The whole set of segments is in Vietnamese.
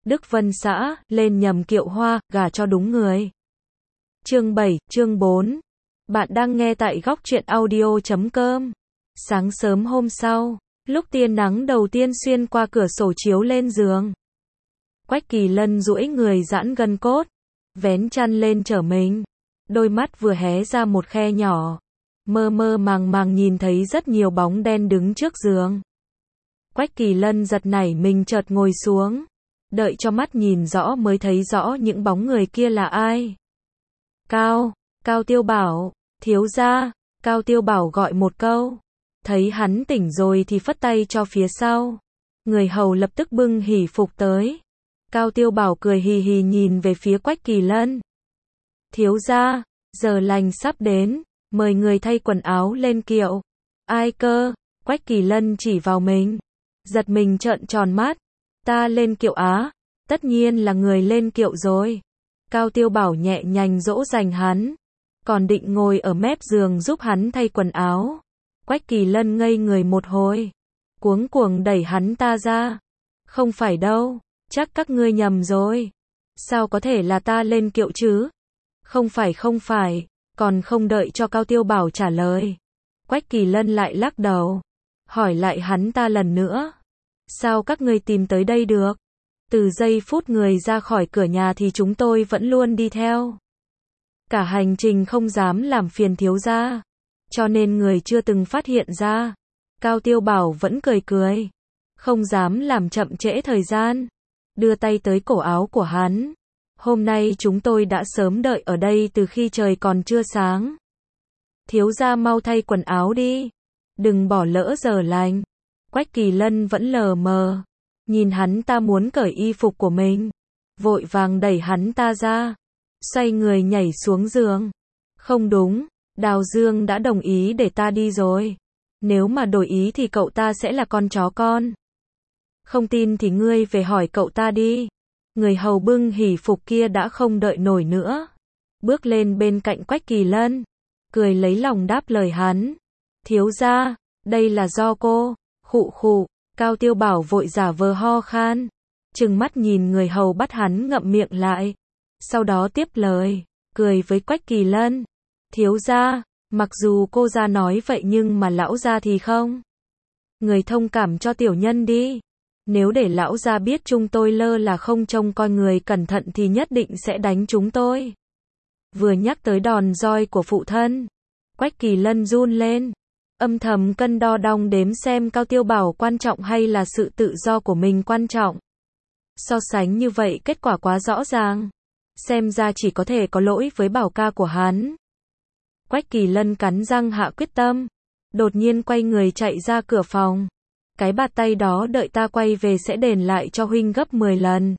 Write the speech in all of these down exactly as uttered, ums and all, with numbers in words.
Đức Vân xã, lên nhầm kiệu hoa, gả cho đúng người. Chương bảy, chương bốn. Bạn đang nghe tại góc truyện audio chấm com. Sáng sớm hôm sau, lúc tia nắng đầu tiên xuyên qua cửa sổ chiếu lên giường, Quách Kỳ Lân duỗi người giãn gân cốt, vén chăn lên trở mình. Đôi mắt vừa hé ra một khe nhỏ, mơ mơ màng màng nhìn thấy rất nhiều bóng đen đứng trước giường. Quách Kỳ Lân giật nảy mình chợt ngồi xuống, đợi cho mắt nhìn rõ mới thấy rõ những bóng người kia là ai. Cao, Cao Tiêu Bảo, thiếu gia, Cao Tiêu Bảo gọi một câu. Thấy hắn tỉnh rồi thì phất tay cho phía sau. Người hầu lập tức bưng hỷ phục tới. Cao Tiêu Bảo cười hì hì nhìn về phía Quách Kỳ Lân. Thiếu gia, giờ lành sắp đến, mời người thay quần áo lên kiệu. Ai cơ? Quách Kỳ Lân chỉ vào mình. Giật mình trợn tròn mắt. Ta lên kiệu á? Tất nhiên là người lên kiệu rồi. Cao Tiêu Bảo nhẹ nhàng dỗ dành hắn, còn định ngồi ở mép giường giúp hắn thay quần áo. Quách Kỳ Lân ngây người một hồi, cuống cuồng đẩy hắn ta ra. Không phải đâu, chắc các ngươi nhầm rồi. Sao có thể là ta lên kiệu chứ? Không phải không phải, còn không đợi cho Cao Tiêu Bảo trả lời. Quách Kỳ Lân lại lắc đầu, hỏi lại hắn ta lần nữa. Sao các ngươi tìm tới đây được? Từ giây phút người ra khỏi cửa nhà thì chúng tôi vẫn luôn đi theo. Cả hành trình không dám làm phiền thiếu gia, cho nên người chưa từng phát hiện ra. Cao Tiêu Bảo vẫn cười cười, không dám làm chậm trễ thời gian, đưa tay tới cổ áo của hắn. Hôm nay chúng tôi đã sớm đợi ở đây từ khi trời còn chưa sáng. Thiếu gia mau thay quần áo đi, đừng bỏ lỡ giờ lành. Quách Kỳ Lân vẫn lờ mờ, nhìn hắn ta muốn cởi y phục của mình, vội vàng đẩy hắn ta ra, xoay người nhảy xuống giường. Không đúng, Đào Dương đã đồng ý để ta đi rồi. Nếu mà đổi ý thì cậu ta sẽ là con chó con. Không tin thì ngươi về hỏi cậu ta đi. Người hầu bưng hỷ phục kia đã không đợi nổi nữa, bước lên bên cạnh Quách Kỳ Lân, cười lấy lòng đáp lời hắn. Thiếu gia, đây là do cô. Khụ khụ. Cao Tiêu Bảo vội giả vờ ho khan, trừng mắt nhìn người hầu bắt hắn ngậm miệng lại, sau đó tiếp lời, cười với Quách Kỳ Lân. Thiếu gia, mặc dù cô gia nói vậy nhưng mà lão gia thì không. Người thông cảm cho tiểu nhân đi. Nếu để lão gia biết chúng tôi lơ là không trông coi người cẩn thận thì nhất định sẽ đánh chúng tôi. Vừa nhắc tới đòn roi của phụ thân, Quách Kỳ Lân run lên, âm thầm cân đo đong đếm xem Cao Tiêu Bảo quan trọng hay là sự tự do của mình quan trọng. So sánh như vậy kết quả quá rõ ràng, xem ra chỉ có thể có lỗi với Bảo ca của hắn. Quách Kỳ Lân cắn răng hạ quyết tâm, đột nhiên quay người chạy ra cửa phòng. Cái bạt tay đó đợi ta quay về sẽ đền lại cho huynh gấp mười lần.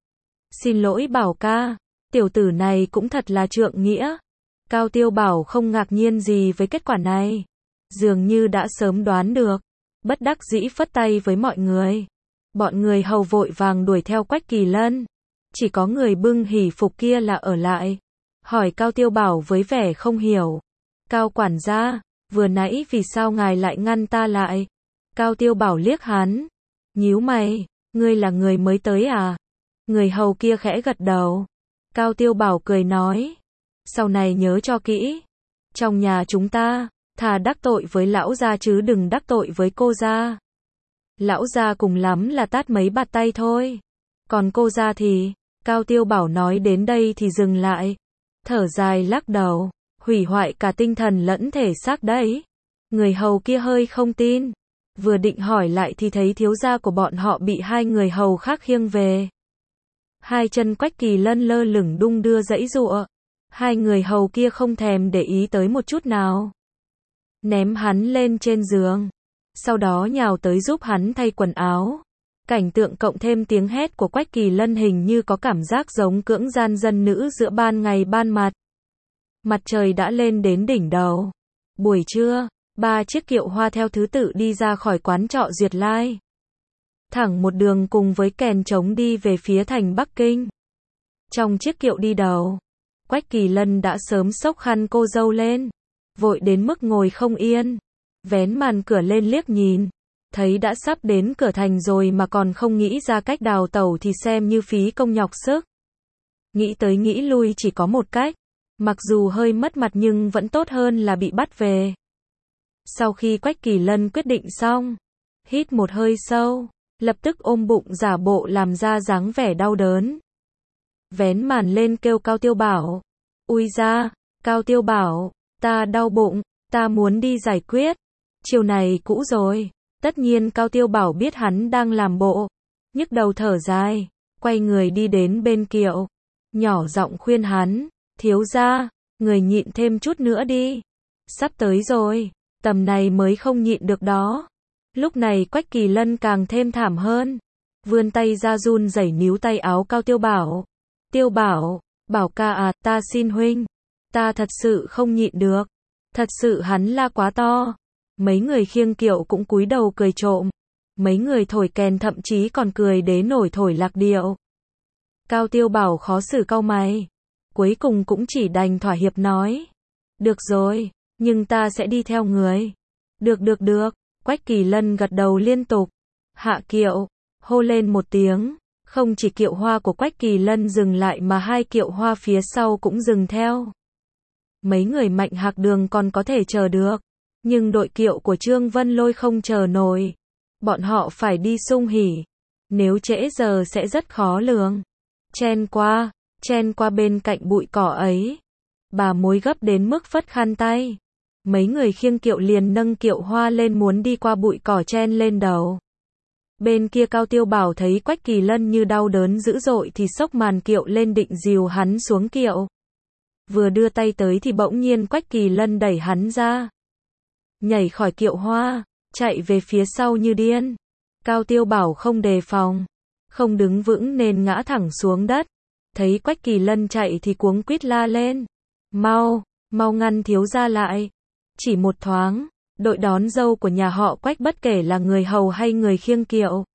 Xin lỗi Bảo ca, tiểu tử này cũng thật là trượng nghĩa. Cao Tiêu Bảo không ngạc nhiên gì với kết quả này, dường như đã sớm đoán được, bất đắc dĩ phất tay với mọi người. Bọn người hầu vội vàng đuổi theo Quách Kỳ Lân, chỉ có người bưng hỷ phục kia là ở lại, hỏi Cao Tiêu Bảo với vẻ không hiểu. Cao quản gia, vừa nãy vì sao ngài lại ngăn ta lại? Cao Tiêu Bảo liếc hắn, nhíu mày, ngươi là người mới tới à? Người hầu kia khẽ gật đầu. Cao Tiêu Bảo cười nói, sau này nhớ cho kỹ, trong nhà chúng ta, thà đắc tội với lão gia chứ đừng đắc tội với cô gia. Lão gia cùng lắm là tát mấy bạt tay thôi, còn cô gia thì... Cao Tiêu Bảo nói đến đây thì dừng lại, thở dài lắc đầu, hủy hoại cả tinh thần lẫn thể xác đấy. Người hầu kia hơi không tin, vừa định hỏi lại thì thấy thiếu gia của bọn họ bị hai người hầu khác khiêng về. Hai chân Quách Kỳ Lân lơ lửng đung đưa giãy giụa, hai người hầu kia không thèm để ý tới một chút nào, ném hắn lên trên giường, sau đó nhào tới giúp hắn thay quần áo. Cảnh tượng cộng thêm tiếng hét của Quách Kỳ Lân hình như có cảm giác giống cưỡng gian dân nữ giữa ban ngày ban mặt. Mặt trời đã lên đến đỉnh đầu. Buổi trưa, ba chiếc kiệu hoa theo thứ tự đi ra khỏi quán trọ Duyệt Lai, thẳng một đường cùng với kèn trống đi về phía thành Bắc Kinh. Trong chiếc kiệu đi đầu, Quách Kỳ Lân đã sớm xốc khăn cô dâu lên, vội đến mức ngồi không yên, vén màn cửa lên liếc nhìn, thấy đã sắp đến cửa thành rồi mà còn không nghĩ ra cách đào tẩu thì xem như phí công nhọc sức. Nghĩ tới nghĩ lui chỉ có một cách, mặc dù hơi mất mặt nhưng vẫn tốt hơn là bị bắt về. Sau khi Quách Kỳ Lân quyết định xong, hít một hơi sâu, lập tức ôm bụng giả bộ làm ra dáng vẻ đau đớn. Vén màn lên kêu Cao Tiêu Bảo. Ui da, Cao Tiêu Bảo, ta đau bụng, ta muốn đi giải quyết. Chiều này cũ rồi. Tất nhiên Cao Tiêu Bảo biết hắn đang làm bộ, nhức đầu thở dài, quay người đi đến bên Kiệu, nhỏ giọng khuyên hắn, thiếu gia, người nhịn thêm chút nữa đi. Sắp tới rồi, tầm này mới không nhịn được đó. Lúc này Quách Kỳ Lân càng thêm thảm hơn, vươn tay ra run rẩy níu tay áo Cao Tiêu Bảo. Tiêu Bảo, Bảo ca à, ta xin huynh, ta thật sự không nhịn được. Thật sự hắn la quá to. Mấy người khiêng kiệu cũng cúi đầu cười trộm. Mấy người thổi kèn thậm chí còn cười đến nổi thổi lạc điệu. Cao Tiêu Bảo khó xử cau mày. Cuối cùng cũng chỉ đành thỏa hiệp nói. Được rồi, nhưng ta sẽ đi theo người. Được được được, Quách Kỳ Lân gật đầu liên tục. Hạ kiệu, hô lên một tiếng. Không chỉ kiệu hoa của Quách Kỳ Lân dừng lại mà hai kiệu hoa phía sau cũng dừng theo. Mấy người Mạnh Hạc Đường còn có thể chờ được. Nhưng đội kiệu của Trương Vân Lôi không chờ nổi. Bọn họ phải đi Sung Hỉ. Nếu trễ giờ sẽ rất khó lường. Chen qua, chen qua bên cạnh bụi cỏ ấy. Bà mối gấp đến mức phất khăn tay. Mấy người khiêng kiệu liền nâng kiệu hoa lên muốn đi qua bụi cỏ chen lên đầu. Bên kia Cao Tiêu Bảo thấy Quách Kỳ Lân như đau đớn dữ dội thì xốc màn kiệu lên định dìu hắn xuống kiệu. Vừa đưa tay tới thì bỗng nhiên Quách Kỳ Lân đẩy hắn ra. Nhảy khỏi kiệu hoa, chạy về phía sau như điên. Cao Tiêu Bảo không đề phòng, không đứng vững nên ngã thẳng xuống đất. Thấy Quách Kỳ Lân chạy thì cuống quýt la lên. Mau, mau ngăn thiếu gia lại. Chỉ một thoáng, đội đón dâu của nhà họ Quách bất kể là người hầu hay người khiêng kiệu,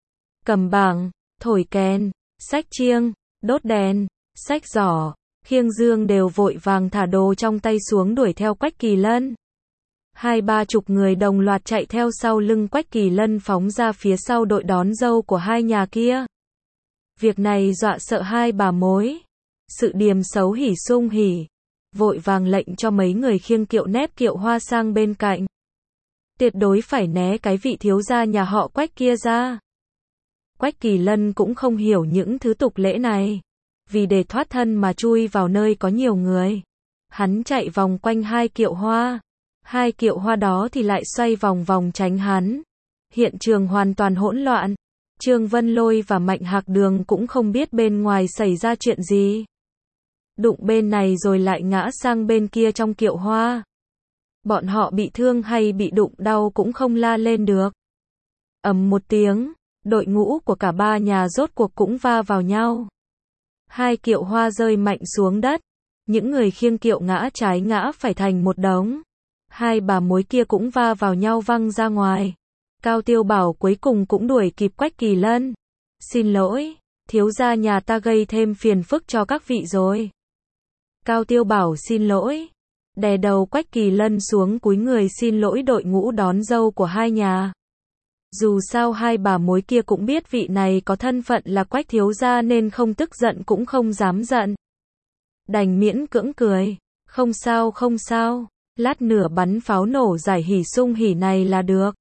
cầm bảng, thổi kèn, xách chiêng, đốt đèn, xách giỏ, khiêng dương đều vội vàng thả đồ trong tay xuống đuổi theo Quách Kỳ Lân. Hai ba chục người đồng loạt chạy theo sau lưng Quách Kỳ Lân phóng ra phía sau đội đón dâu của hai nhà kia. Việc này dọa sợ hai bà mối. Sự điềm xấu hỉ Sung Hỉ vội vàng lệnh cho mấy người khiêng kiệu nép kiệu hoa sang bên cạnh. Tuyệt đối phải né cái vị thiếu gia nhà họ Quách kia ra. Quách Kỳ Lân cũng không hiểu những thứ tục lễ này. Vì để thoát thân mà chui vào nơi có nhiều người. Hắn chạy vòng quanh hai kiệu hoa. Hai kiệu hoa đó thì lại xoay vòng vòng tránh hắn. Hiện trường hoàn toàn hỗn loạn. Trương Vân Lôi và Mạnh Hạc Đường cũng không biết bên ngoài xảy ra chuyện gì. Đụng bên này rồi lại ngã sang bên kia trong kiệu hoa. Bọn họ bị thương hay bị đụng đau cũng không la lên được. Ầm một tiếng, đội ngũ của cả ba nhà rốt cuộc cũng va vào nhau. Hai kiệu hoa rơi mạnh xuống đất. Những người khiêng kiệu ngã trái ngã phải thành một đống. Hai bà mối kia cũng va vào nhau văng ra ngoài. Cao Tiêu Bảo cuối cùng cũng đuổi kịp Quách Kỳ Lân. Xin lỗi, thiếu gia nhà ta gây thêm phiền phức cho các vị rồi. Cao Tiêu Bảo xin lỗi. Đè đầu Quách Kỳ Lân xuống cúi người xin lỗi đội ngũ đón dâu của hai nhà. Dù sao hai bà mối kia cũng biết vị này có thân phận là Quách thiếu gia nên không tức giận cũng không dám giận. Đành miễn cưỡng cười. Không sao không sao. Lát nữa bắn pháo nổ giải hỉ Sung Hỉ này là được.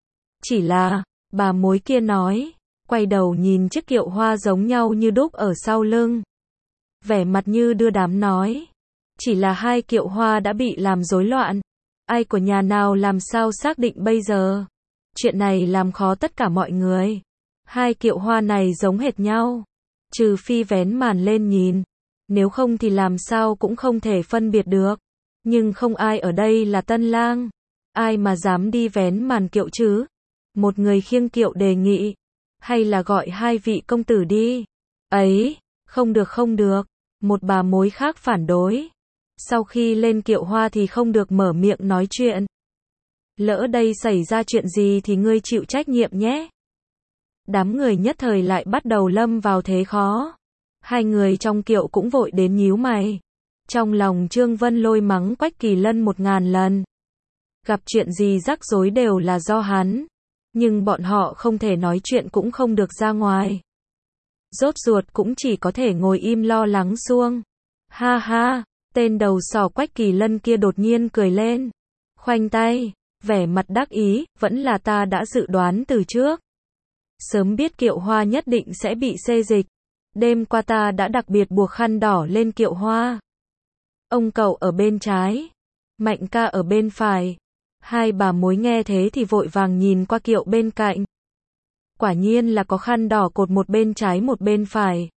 Chỉ là, bà mối kia nói, quay đầu nhìn chiếc kiệu hoa giống nhau như đúc ở sau lưng. Vẻ mặt như đưa đám nói. Chỉ là hai kiệu hoa đã bị làm rối loạn. Ai của nhà nào làm sao xác định bây giờ. Chuyện này làm khó tất cả mọi người. Hai kiệu hoa này giống hệt nhau. Trừ phi vén màn lên nhìn. Nếu không thì làm sao cũng không thể phân biệt được. Nhưng không ai ở đây là tân lang. Ai mà dám đi vén màn kiệu chứ? Một người khiêng kiệu đề nghị. Hay là gọi hai vị công tử đi. Ấy, không được không được. Một bà mối khác phản đối. Sau khi lên kiệu hoa thì không được mở miệng nói chuyện. Lỡ đây xảy ra chuyện gì thì ngươi chịu trách nhiệm nhé. Đám người nhất thời lại bắt đầu lâm vào thế khó. Hai người trong kiệu cũng vội đến nhíu mày. Trong lòng Trương Vân Lôi mắng Quách Kỳ Lân một ngàn lần. Gặp chuyện gì rắc rối đều là do hắn. nhưng bọn họ không thể nói chuyện cũng không được ra ngoài. Rốt ruột cũng chỉ có thể ngồi im lo lắng xuông. Ha ha, tên đầu sỏ Quách Kỳ Lân kia đột nhiên cười lên. Khoanh tay, vẻ mặt đắc ý, vẫn là ta đã dự đoán từ trước. Sớm biết Kiệu Hoa nhất định sẽ bị xê dịch. Đêm qua ta đã đặc biệt buộc khăn đỏ lên Kiệu Hoa. Ông cậu ở bên trái, Mạnh ca ở bên phải. Hai bà mối nghe thế thì vội vàng nhìn qua kiệu bên cạnh. Quả nhiên là có khăn đỏ cột một bên trái một bên phải.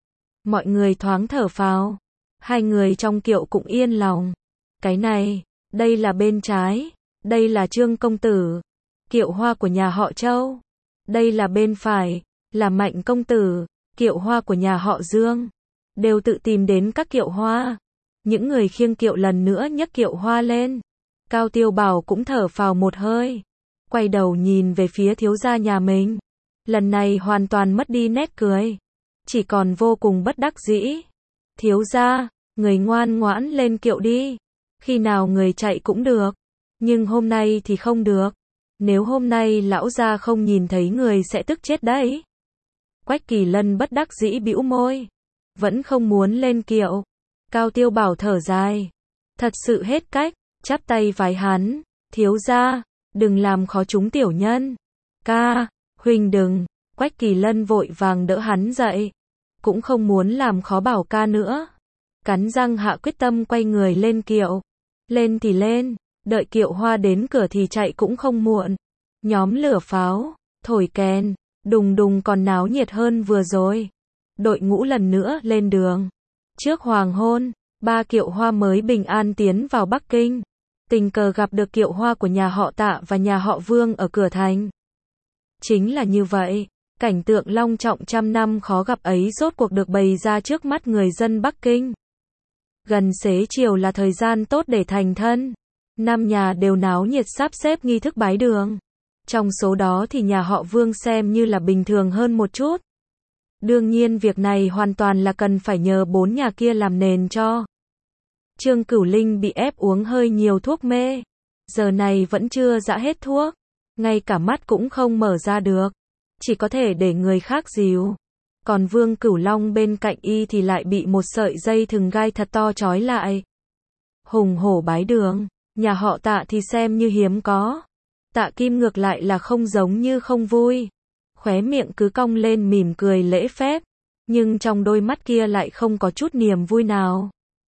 Mọi người thoáng thở phào. Hai người trong kiệu cũng yên lòng. Cái này, đây là bên trái, đây là Trương công tử, Kiệu Hoa của nhà họ Châu. Đây là bên phải, là Mạnh công tử, Kiệu Hoa của nhà họ Dương. Đều tự tìm đến các kiệu hoa. Những người khiêng kiệu lần nữa nhấc kiệu hoa lên. Cao Tiêu Bảo cũng thở phào một hơi. Quay đầu nhìn về phía thiếu gia nhà mình. Lần này hoàn toàn mất đi nét cười. Chỉ còn vô cùng bất đắc dĩ. Thiếu gia, người ngoan ngoãn lên kiệu đi. Khi nào người chạy cũng được. Nhưng hôm nay thì không được. Nếu hôm nay lão gia không nhìn thấy người sẽ tức chết đấy. Quách Kỳ Lân bất đắc dĩ bĩu môi. Vẫn không muốn lên kiệu. Cao Tiêu Bảo thở dài. Thật sự hết cách. Chắp tay vái hắn. Thiếu gia, đừng làm khó chúng tiểu nhân. Ca, huynh đừng. Quách Kỳ Lân vội vàng đỡ hắn dậy. Cũng không muốn làm khó Bảo ca nữa. Cắn răng hạ quyết tâm quay người lên kiệu. Lên thì lên, đợi Kiệu Hoa đến cửa thì chạy cũng không muộn. Nhóm lửa pháo, thổi kèn, đùng đùng còn náo nhiệt hơn vừa rồi. Đội ngũ lần nữa lên đường. Trước hoàng hôn, ba Kiệu Hoa mới bình an tiến vào Bắc Kinh. Tình cờ gặp được Kiệu Hoa của nhà họ Tạ và nhà họ Vương ở cửa thành. Chính là như vậy, cảnh tượng long trọng trăm năm khó gặp ấy rốt cuộc được bày ra trước mắt người dân Bắc Kinh. Gần xế chiều là thời gian tốt để thành thân. Năm nhà đều náo nhiệt sắp xếp nghi thức bái đường. Trong số đó thì nhà họ Vương xem như là bình thường hơn một chút. Đương nhiên việc này hoàn toàn là cần phải nhờ bốn nhà kia làm nền cho. Trương Cửu Linh bị ép uống hơi nhiều thuốc mê. Giờ này vẫn chưa dã hết thuốc. Ngay cả mắt cũng không mở ra được. Chỉ có thể để người khác dìu. Còn Vương Cửu Long bên cạnh y thì lại bị một sợi dây thừng gai thật to trói lại. Hùng hổ bái đường. Nhà họ Tạ thì xem như hiếm có. Tạ Kim ngược lại là không giống như không vui. Khóe miệng cứ cong lên mỉm cười lễ phép. Nhưng trong đôi mắt kia lại không có chút niềm vui nào.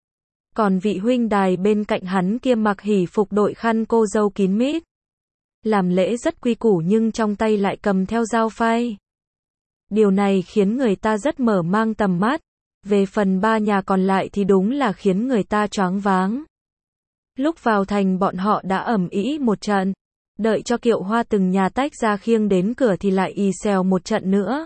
Còn vị huynh đài bên cạnh hắn kia mặc hỉ phục đội khăn cô dâu kín mít. Làm lễ rất quy củ nhưng trong tay lại cầm theo dao phay. Điều này khiến người ta rất mở mang tầm mắt. Về phần ba nhà còn lại thì đúng là khiến người ta choáng váng. Lúc vào thành bọn họ đã ầm ĩ một trận. Đợi cho Kiệu Hoa từng nhà tách ra khiêng đến cửa thì lại ì xèo một trận nữa.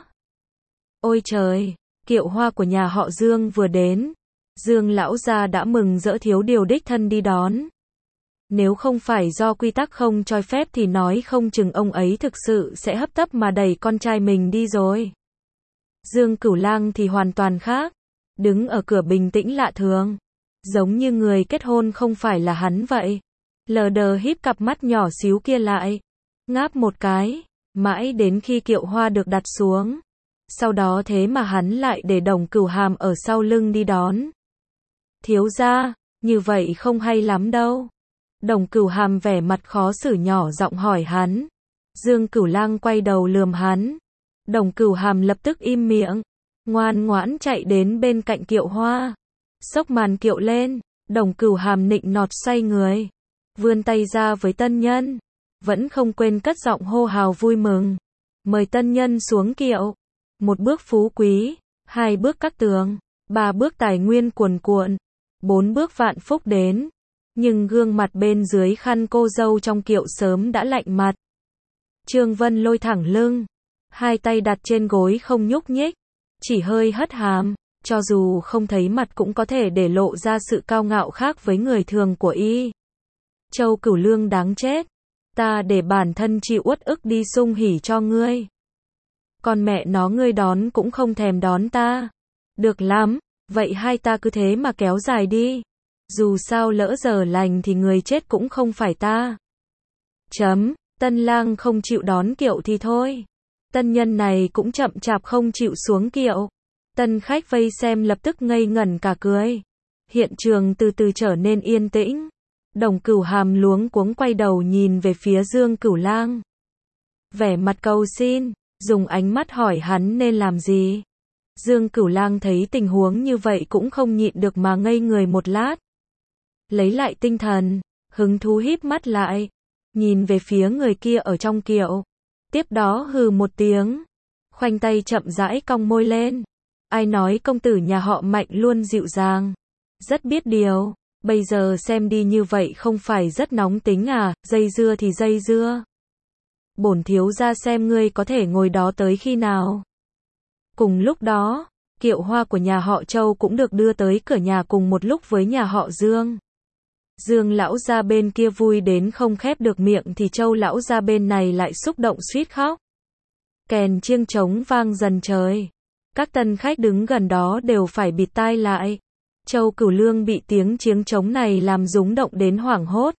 Ôi trời, Kiệu Hoa của nhà họ Dương vừa đến. Dương lão gia đã mừng rỡ thiếu điều đích thân đi đón. Nếu không phải do quy tắc không cho phép thì nói không chừng ông ấy thực sự sẽ hấp tấp mà đẩy con trai mình đi rồi. Dương Cửu Lang thì hoàn toàn khác. Đứng ở cửa bình tĩnh lạ thường. Giống như người kết hôn không phải là hắn vậy. Lờ đờ híp cặp mắt nhỏ xíu kia lại. Ngáp một cái. Mãi đến khi Kiệu Hoa được đặt xuống. Sau đó thế mà hắn lại để Đồng Cửu Hàm ở sau lưng đi đón. Thiếu gia, như vậy không hay lắm đâu. Đồng Cửu Hàm vẻ mặt khó xử nhỏ giọng hỏi hắn. Dương Cửu Lang quay đầu lườm hắn. Đồng Cửu Hàm lập tức im miệng. Ngoan ngoãn chạy đến bên cạnh Kiệu Hoa. Xốc màn kiệu lên. Đồng Cửu Hàm nịnh nọt xoay người. Vươn tay ra với tân nhân. Vẫn không quên cất giọng hô hào vui mừng. Mời tân nhân xuống kiệu. Một bước phú quý. Hai bước các tường. Ba bước tài nguyên cuồn cuộn. Bốn bước vạn phúc đến. Nhưng gương mặt bên dưới khăn cô dâu trong kiệu sớm đã lạnh mặt. Trương Vân lôi thẳng lưng. Hai tay đặt trên gối không nhúc nhích. Chỉ hơi hất hàm. Cho dù không thấy mặt cũng có thể để lộ ra sự cao ngạo khác với người thường của y. Châu Cửu Lương đáng chết. Ta để bản thân chịu uất ức đi sung hỉ cho ngươi. Còn mẹ nó ngươi đón cũng không thèm đón ta. Được lắm, vậy hai ta cứ thế mà kéo dài đi. Dù sao lỡ giờ lành thì người chết cũng không phải ta. Chấm, Tân lang không chịu đón kiệu thì thôi. Tân nhân này cũng chậm chạp không chịu xuống kiệu. Tân khách vây xem lập tức ngây ngẩn cả cười. Hiện trường từ từ trở nên yên tĩnh. Đồng Cửu Hàm luống cuống quay đầu nhìn về phía Dương Cửu Lang. Vẻ mặt cầu xin, dùng ánh mắt hỏi hắn nên làm gì. Dương Cửu Lang thấy tình huống như vậy cũng không nhịn được mà ngây người một lát. Lấy lại tinh thần, hứng thú híp mắt lại, nhìn về phía người kia ở trong kiệu. Tiếp đó hừ một tiếng, khoanh tay chậm rãi cong môi lên. Ai nói công tử nhà họ Mạnh luôn dịu dàng, rất biết điều, bây giờ xem đi như vậy không phải rất nóng tính à, dây dưa thì dây dưa. Bổn thiếu gia xem ngươi có thể ngồi đó tới khi nào. Cùng lúc đó, kiệu hoa của nhà họ Châu cũng được đưa tới cửa nhà cùng một lúc với nhà họ Dương. Dương lão gia bên kia vui đến không khép được miệng thì Châu lão gia bên này lại xúc động suýt khóc. Kèn chiêng trống vang dần trời. Các tân khách đứng gần đó đều phải bịt tai lại. Châu Cửu Lương bị tiếng chiêng trống này làm rúng động đến hoảng hốt.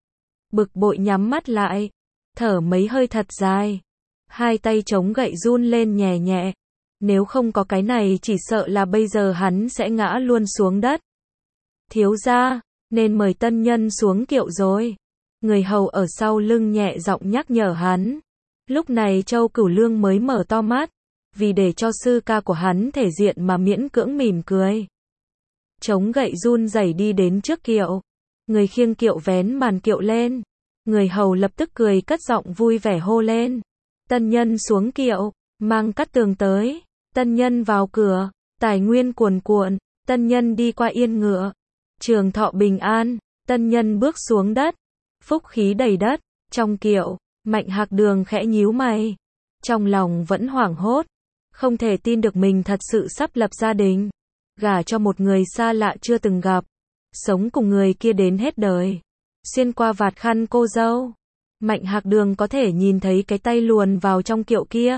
Bực bội nhắm mắt lại, thở mấy hơi thật dài. Hai tay chống gậy run lên nhẹ nhẹ. Nếu không có cái này chỉ sợ là bây giờ hắn sẽ ngã luôn xuống đất. Thiếu gia, nên mời tân nhân xuống kiệu rồi. Người hầu ở sau lưng nhẹ giọng nhắc nhở hắn. Lúc này Châu Cửu Lương mới mở to mắt, vì để cho sư ca của hắn thể diện mà miễn cưỡng mỉm cười. Chống gậy run rẩy đi đến trước kiệu. Người khiêng kiệu vén màn kiệu lên. Người hầu lập tức cười cất giọng vui vẻ hô lên. Tân nhân xuống kiệu, mang cát tường tới. Tân nhân vào cửa, tài nguyên cuồn cuộn. Tân nhân đi qua yên ngựa, trường thọ bình an. Tân nhân bước xuống đất, phúc khí đầy đất. Trong kiệu, Mạnh Hạc Đường khẽ nhíu mày, trong lòng vẫn hoảng hốt, không thể tin được mình thật sự sắp lập gia đình, gả cho một người xa lạ chưa từng gặp, sống cùng người kia đến hết đời. Xuyên qua vạt khăn cô dâu, Mạnh Hạc Đường có thể nhìn thấy cái tay luồn vào trong kiệu kia.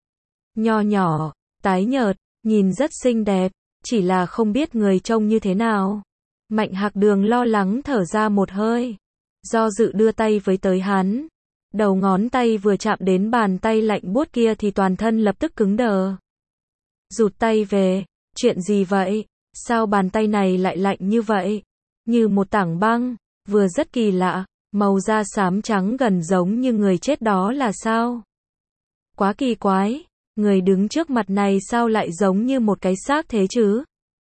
Nho nhỏ, tái nhợt, nhìn rất xinh đẹp, chỉ là không biết người trông như thế nào. Mạnh Hạc Đường lo lắng thở ra một hơi, do dự đưa tay với tới hắn. Đầu ngón tay vừa chạm đến bàn tay lạnh buốt kia thì toàn thân lập tức cứng đờ. Rụt tay về, chuyện gì vậy? Sao bàn tay này lại lạnh như vậy? Như một tảng băng, vừa rất kỳ lạ, màu da xám trắng gần giống như người chết đó là sao? Quá kỳ quái, người đứng trước mặt này sao lại giống như một cái xác thế chứ?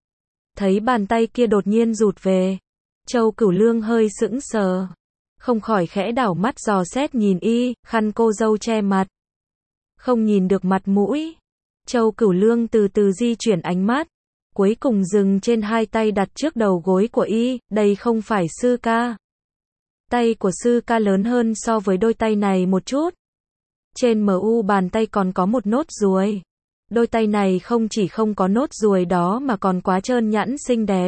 Thấy bàn tay kia đột nhiên rụt về, Châu Cửu Lương hơi sững sờ. Không khỏi khẽ đảo mắt dò xét nhìn y, khăn cô dâu che mặt. Không nhìn được mặt mũi. Châu Cửu Lương từ từ di chuyển ánh mắt, cuối cùng dừng trên hai tay đặt trước đầu gối của y, đây không phải sư ca. Tay của sư ca lớn hơn so với đôi tay này một chút. Trên mu bàn tay còn có một nốt ruồi. Đôi tay này không chỉ không có nốt ruồi đó mà còn quá trơn nhẵn xinh đẹp.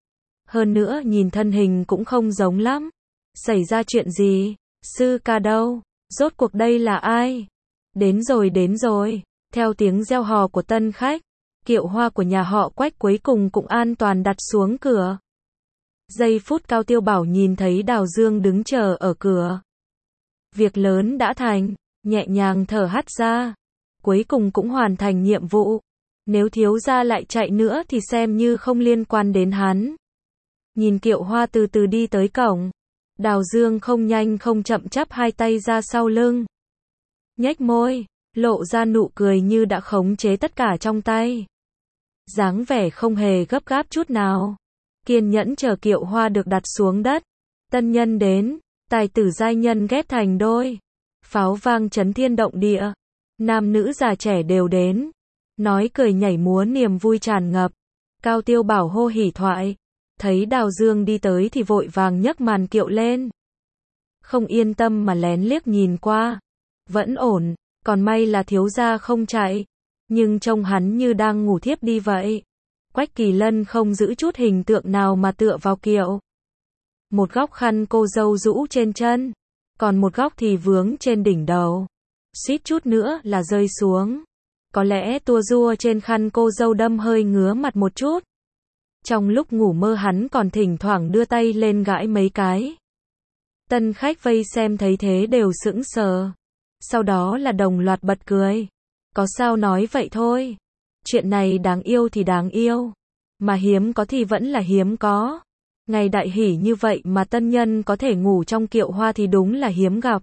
Hơn nữa nhìn thân hình cũng không giống lắm. Xảy ra chuyện gì? Sư ca đâu? Rốt cuộc đây là ai? Đến rồi đến rồi. Theo tiếng reo hò của tân khách, kiệu hoa của nhà họ Quách cuối cùng cũng an toàn đặt xuống cửa. Giây phút Cao Tiêu Bảo nhìn thấy Đào Dương đứng chờ ở cửa. Việc lớn đã thành, nhẹ nhàng thở hắt ra. Cuối cùng cũng hoàn thành nhiệm vụ. Nếu thiếu gia lại chạy nữa thì xem như không liên quan đến hắn. Nhìn kiệu hoa từ từ đi tới cổng. Đào Dương không nhanh không chậm chắp hai tay ra sau lưng. Nhếch môi, lộ ra nụ cười như đã khống chế tất cả trong tay. Dáng vẻ không hề gấp gáp chút nào. Kiên nhẫn chờ kiệu hoa được đặt xuống đất. Tân nhân đến, tài tử giai nhân ghép thành đôi. Pháo vang chấn thiên động địa. Nam nữ già trẻ đều đến. Nói cười nhảy múa niềm vui tràn ngập. Cao Tiêu Bảo hô hỉ thoại. Thấy Đào Dương đi tới thì vội vàng nhấc màn kiệu lên. Không yên tâm mà lén liếc nhìn qua. Vẫn ổn, còn may là thiếu gia không chạy. Nhưng trông hắn như đang ngủ thiếp đi vậy. Quách Kỳ Lân không giữ chút hình tượng nào mà tựa vào kiệu. Một góc khăn cô dâu rũ trên chân. Còn một góc thì vướng trên đỉnh đầu. Suýt chút nữa là rơi xuống. Có lẽ tua rua trên khăn cô dâu đâm hơi ngứa mặt một chút. Trong lúc ngủ mơ hắn còn thỉnh thoảng đưa tay lên gãi mấy cái. Tân khách vây xem thấy thế đều sững sờ. Sau đó là đồng loạt bật cười. Có sao nói vậy thôi. Chuyện này đáng yêu thì đáng yêu. Mà hiếm có thì vẫn là hiếm có. Ngày đại hỷ như vậy mà tân nhân có thể ngủ trong kiệu hoa thì đúng là hiếm gặp.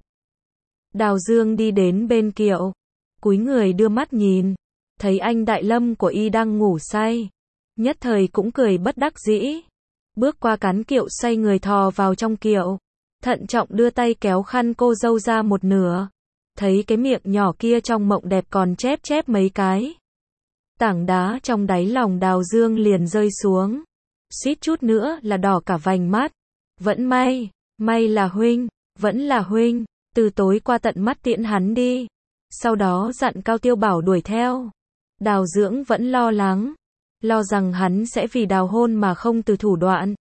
Đào Dương đi đến bên kiệu. Cúi người đưa mắt nhìn. Thấy anh Đại Lâm của y đang ngủ say. Nhất thời cũng cười bất đắc dĩ. Bước qua cán kiệu xoay người thò vào trong kiệu. Thận trọng đưa tay kéo khăn cô dâu ra một nửa. Thấy cái miệng nhỏ kia trong mộng đẹp còn chép chép mấy cái. Tảng đá trong đáy lòng Đào Dương liền rơi xuống. Suýt chút nữa là đỏ cả vành mắt. Vẫn may, may là huynh, vẫn là huynh. Từ tối qua tận mắt tiễn hắn đi. Sau đó dặn Cao Tiêu Bảo đuổi theo. Đào Dưỡng vẫn lo lắng. Lo rằng hắn sẽ vì đào hôn mà không từ thủ đoạn.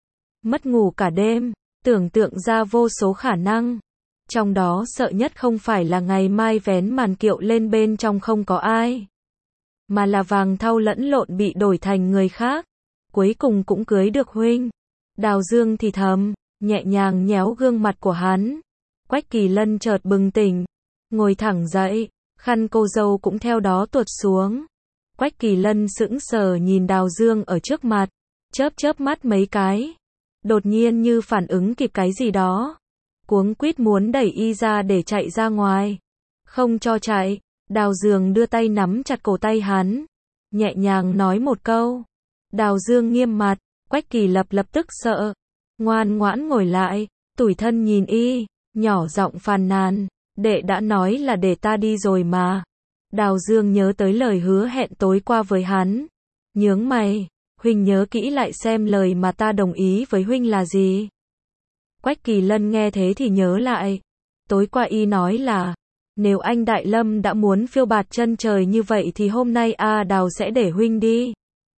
Mất ngủ cả đêm. Tưởng tượng ra vô số khả năng. Trong đó sợ nhất không phải là ngày mai vén màn kiệu lên bên trong không có ai. Mà là Vàng Thau lẫn lộn bị đổi thành người khác. Cuối cùng cũng cưới được huynh. Đào Dương thì thầm, nhẹ nhàng nhéo gương mặt của hắn. Quách Kỳ Lân chợt bừng tỉnh. Ngồi thẳng dậy, khăn cô dâu cũng theo đó tuột xuống. Quách Kỳ Lân sững sờ nhìn Đào Dương ở trước mặt. Chớp chớp mắt mấy cái. Đột nhiên như phản ứng kịp cái gì đó. Cuống quýt muốn đẩy y ra để chạy ra ngoài. Không cho chạy. Đào Dương đưa tay nắm chặt cổ tay hắn. Nhẹ nhàng nói một câu. Đào Dương nghiêm mặt. Quách Kỳ Lập lập tức sợ. Ngoan ngoãn ngồi lại. Tủi thân nhìn y. Nhỏ giọng phàn nàn. Đệ đã nói là để ta đi rồi mà. Đào Dương nhớ tới lời hứa hẹn tối qua với hắn. Nhướng mày. Huynh nhớ kỹ lại xem lời mà ta đồng ý với huynh là gì. Quách Kỳ Lân nghe thế thì nhớ lại. Tối qua y nói là, nếu anh Đại Lâm đã muốn phiêu bạt chân trời như vậy thì hôm nay A Đào sẽ để huynh đi.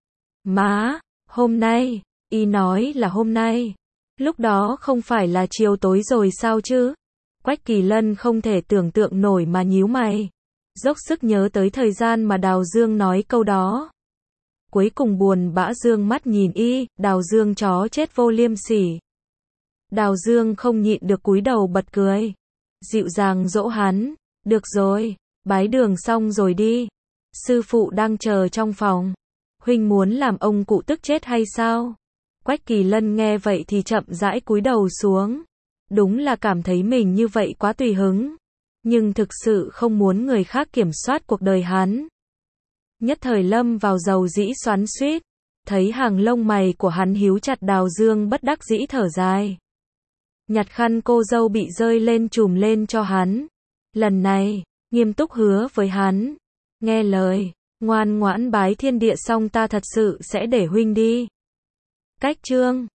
Má, hôm nay, y nói là hôm nay. Lúc đó không phải là chiều tối rồi sao chứ? Quách Kỳ Lân không thể tưởng tượng nổi mà nhíu mày. Dốc sức nhớ tới thời gian mà Đào Dương nói câu đó. Cuối cùng buồn bã dương mắt nhìn y, Đào Dương chó chết vô liêm sỉ. Đào Dương không nhịn được cúi đầu bật cười. Dịu dàng dỗ hắn. Được rồi, bái đường xong rồi đi. Sư phụ đang chờ trong phòng. Huynh muốn làm ông cụ tức chết hay sao? Quách Kỳ Lân nghe vậy thì chậm rãi cúi đầu xuống. Đúng là cảm thấy mình như vậy quá tùy hứng. Nhưng thực sự không muốn người khác kiểm soát cuộc đời hắn. Nhất thời lâm vào dầu dĩ xoắn xuýt. Thấy hàng lông mày của hắn híu chặt, Đào Dương bất đắc dĩ thở dài. Nhặt khăn cô dâu bị rơi lên trùm lên cho hắn. Lần này, nghiêm túc hứa với hắn. Nghe lời, ngoan ngoãn bái thiên địa xong ta thật sự sẽ để huynh đi. Cách chương